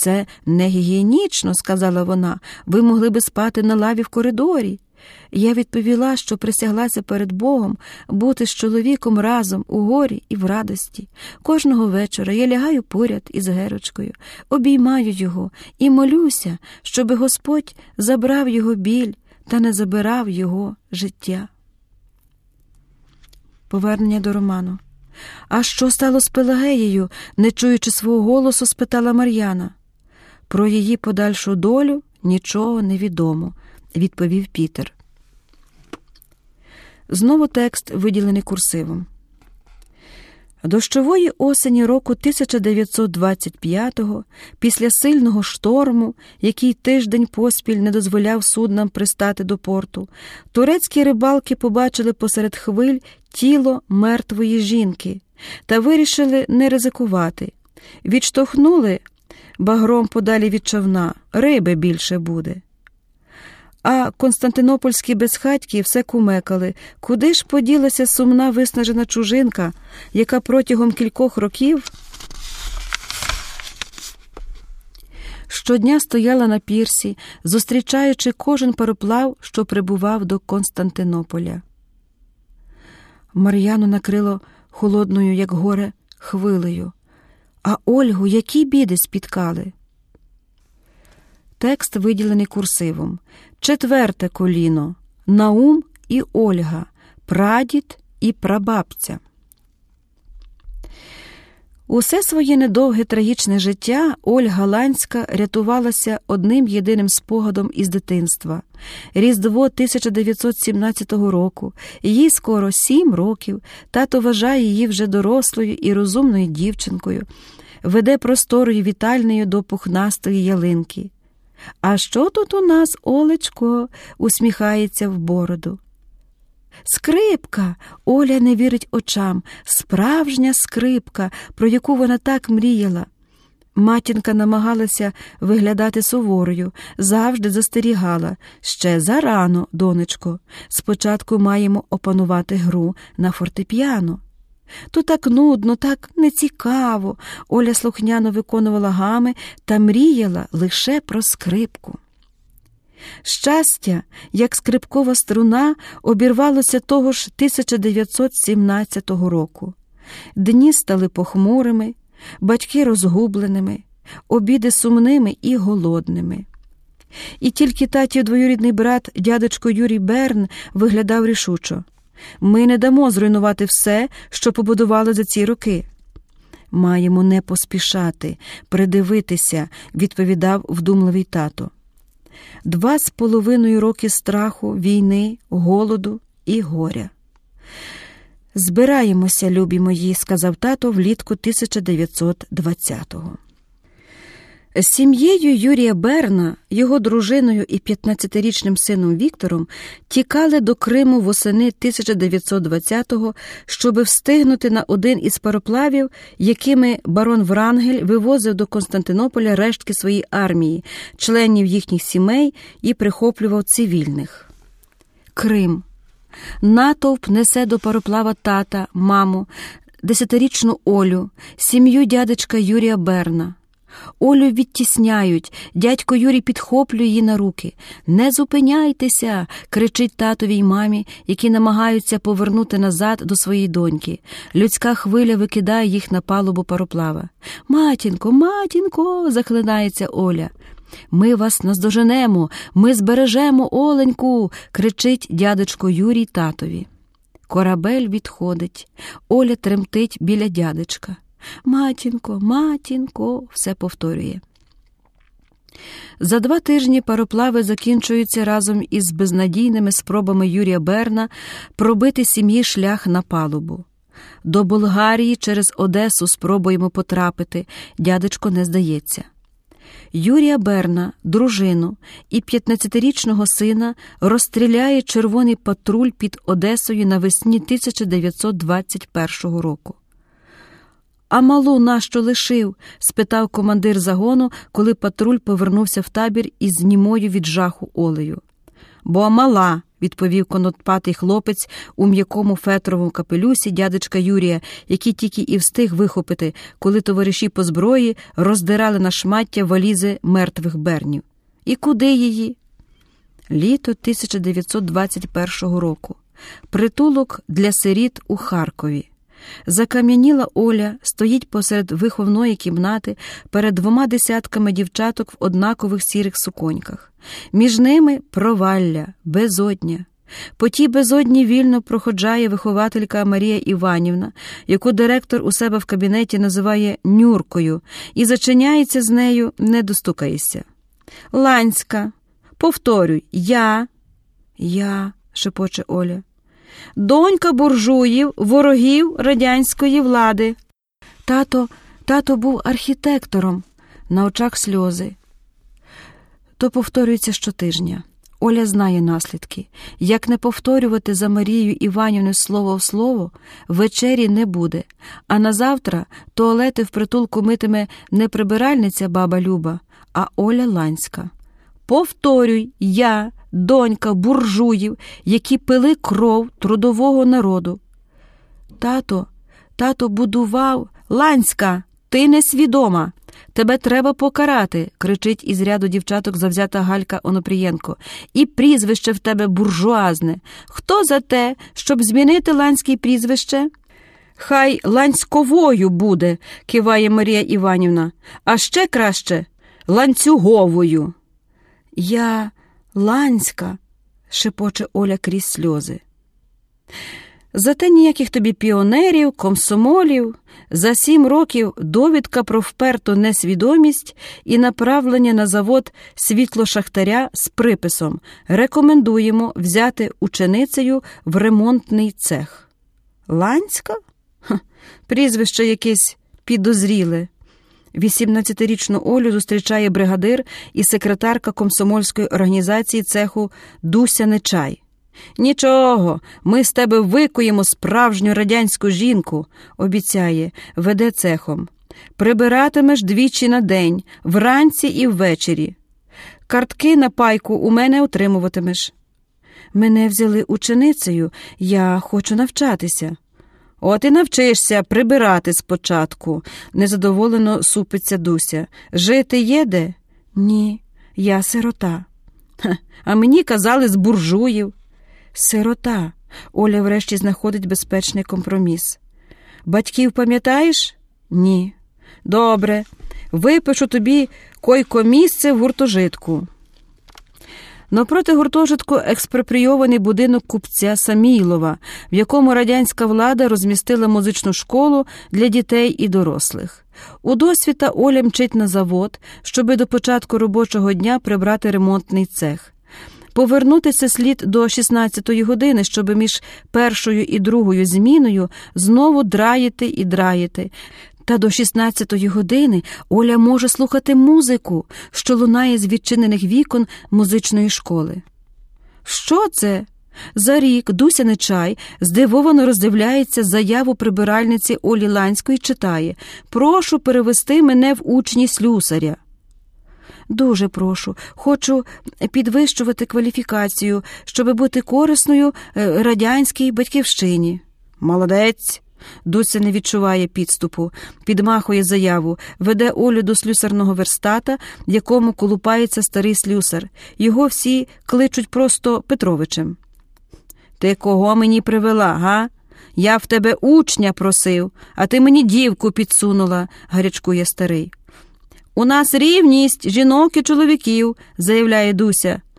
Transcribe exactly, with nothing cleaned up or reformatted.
«Це не гігієнічно», – сказала вона, – «ви могли би спати на лаві в коридорі». Я відповіла, що присяглася перед Богом бути з чоловіком разом у горі і в радості. Кожного вечора я лягаю поряд із Герочкою, обіймаю його і молюся, щоби Господь забрав його біль та не забирав його життя. Повернення до роману. «А що стало з Пелагеєю?» – не чуючи свого голосу, спитала Мар'яна. «Про її подальшу долю нічого не відомо», – відповів Пітер. Знову текст виділений курсивом. Дощової осені року тисяча дев'ятсот двадцять п'ятого, після сильного шторму, який тиждень поспіль не дозволяв суднам пристати до порту, турецькі рибалки побачили посеред хвиль тіло мертвої жінки та вирішили не ризикувати. Відштовхнули багром подалі від човна, риби більше буде. А константинопольські безхатьки все кумекали, куди ж поділася сумна виснажена чужинка, яка протягом кількох років щодня стояла на пірсі, зустрічаючи кожен пароплав, що прибував до Константинополя. Мар'яну накрило холодною, як горе, хвилею. А Ольгу які біди спіткали? Текст виділений курсивом. Четверте коліно. Наум і Ольга. Прадід і прабабця. Усе своє недовге трагічне життя Ольга Ланська рятувалася одним єдиним спогадом із дитинства. Різдво тисяча дев'ятсот сімнадцятого року, їй скоро сім років, тато вважає її вже дорослою і розумною дівчинкою, веде просторою вітальнею до пухнастої ялинки. «А що тут у нас, Олечко?» – усміхається в бороду. «Скрипка!» – Оля не вірить очам. Справжня скрипка, про яку вона так мріяла. Матінка намагалася виглядати суворою, завжди застерігала. «Ще зарано, донечко. Спочатку маємо опанувати гру на фортепіано». То так нудно, так нецікаво. Оля слухняно виконувала гами та мріяла лише про скрипку. Щастя, як скрипкова струна, обірвалося того ж тисяча дев'ятсот сімнадцятого року. Дні стали похмурими, батьки розгубленими, обіди сумними і голодними. І тільки татів двоюрідний брат, дядечко Юрій Берн, виглядав рішучо. «Ми не дамо зруйнувати все, що побудували за ці роки». «Маємо не поспішати, придивитися», – відповідав вдумливий тато. Два з половиною роки страху, війни, голоду і горя. «Збираємося, любі мої», – сказав тато влітку тисяча дев'ятсот двадцятого. З сім'єю Юрія Берна, його дружиною і п'ятнадцятирічним сином Віктором тікали до Криму восени тисяча дев'ятсот двадцятого, щоби встигнути на один із пароплавів, якими барон Врангель вивозив до Константинополя рештки своєї армії, членів їхніх сімей і прихоплював цивільних. Крим. Натовп несе до пароплава тата, маму, десятирічну Олю, сім'ю дядечка Юрія Берна. Олю відтісняють, дядько Юрій підхоплює її на руки. «Не зупиняйтеся!» – кричить татові й мамі, які намагаються повернути назад до своєї доньки. Людська хвиля викидає їх на палубу пароплава. «Матінко, матінко!» – захлинається Оля. «Ми вас наздоженемо! Ми збережемо Оленьку!» – кричить дядечко Юрій татові. Корабель відходить. Оля тремтить біля дядечка. «Матінко, матінко!» – все повторює. За два тижні пароплави закінчуються разом із безнадійними спробами Юрія Берна пробити сім'ї шлях на палубу. До Болгарії через Одесу спробуємо потрапити, дядечко не здається. Юрія Берна, дружину і п'ятнадцятирічного сина розстріляє червоний патруль під Одесою навесні тисяча дев'ятсот двадцять першого року. «А малу нащо лишив?» – спитав командир загону, коли патруль повернувся в табір із німою від жаху Олею. «Бо мала», – відповів конопатий хлопець у м'якому фетровому капелюсі дядечка Юрія, який тільки і встиг вихопити, коли товариші по зброї роздирали на шмаття валізи мертвих бернів. І куди її? Літо тисяча дев'ятсот двадцять першого року. Притулок для сиріт у Харкові. Закам'яніла Оля стоїть посеред виховної кімнати перед двома десятками дівчаток в однакових сірих суконьках. Між ними провалля, безодня. По тій безодні вільно проходжає вихователька Марія Іванівна, яку директор у себе в кабінеті називає Нюркою, і зачиняється з нею, не достукаєшся. «Ланська, повторюй, я...» «Я...» – шепоче Оля. «Донька буржуїв, ворогів радянської влади». Тато, тато був архітектором. На очах сльози. То повторюється щотижня. Оля знає наслідки. Як не повторювати за Марією Іванівною слово в слово, вечері не буде. А назавтра туалети в притулку митиме не прибиральниця баба Люба, а Оля Ланська. «Повторюй, я, донька буржуїв, які пили кров трудового народу». Тато, тато будував... «Ланська, ти несвідома! Тебе треба покарати!» – кричить із ряду дівчаток завзята Галька Онопрієнко. «І прізвище в тебе буржуазне! Хто за те, щоб змінити Ланське прізвище?» «Хай Ланськовою буде!» – киває Марія Іванівна. «А ще краще – Ланцюговою!» «Я Ланська!» – шепоче Оля крізь сльози. Зате ніяких тобі піонерів, комсомолів, за сім років довідка про вперту несвідомість і направлення на завод світлошахтаря з приписом «Рекомендуємо взяти ученицею в ремонтний цех». Ланська? Ха, прізвище якесь підозріле. вісімнадцятирічну Олю зустрічає бригадир і секретарка комсомольської організації цеху Дуся Нечай. «Нічого, ми з тебе викуємо справжню радянську жінку», – обіцяє, веде цехом. «Прибиратимеш двічі на день, вранці і ввечері. Картки на пайку у мене отримуватимеш». «Мене взяли ученицею, я хочу навчатися». «От і навчишся прибирати спочатку», – незадоволено супиться Дуся. «Жити є де?» «Ні, я сирота». «Ха, а мені казали з буржуїв». «Сирота». Оля врешті знаходить безпечний компроміс. «Батьків пам'ятаєш?» «Ні». «Добре, випишу тобі койко-місце в гуртожитку». Навпроти гуртожитку експропрійований будинок купця Самійлова, в якому радянська влада розмістила музичну школу для дітей і дорослих. У досвіта Оля мчить на завод, щоби до початку робочого дня прибрати ремонтний цех. Повернутися слід до шістнадцятої години, щоб між першою і другою зміною знову драїти і драїти. Та до шістнадцятої години Оля може слухати музику, що лунає з відчинених вікон музичної школи. «Що це?» За рік Дуся Нечай здивовано роздивляється заяву прибиральниці Олі Ланської, читає: «Прошу перевести мене в учні слюсаря». «Дуже прошу. Хочу підвищувати кваліфікацію, щоб бути корисною радянській батьківщині». «Молодець!» Дуся не відчуває підступу, підмахує заяву, веде Олю до слюсарного верстата, в якому колупається старий слюсар. Його всі кличуть просто Петровичем. «Ти кого мені привела, га? Я в тебе учня просив, а ти мені дівку підсунула», – гарячкує старий. «У нас рівність жінок і чоловіків», – заявляє Дуся.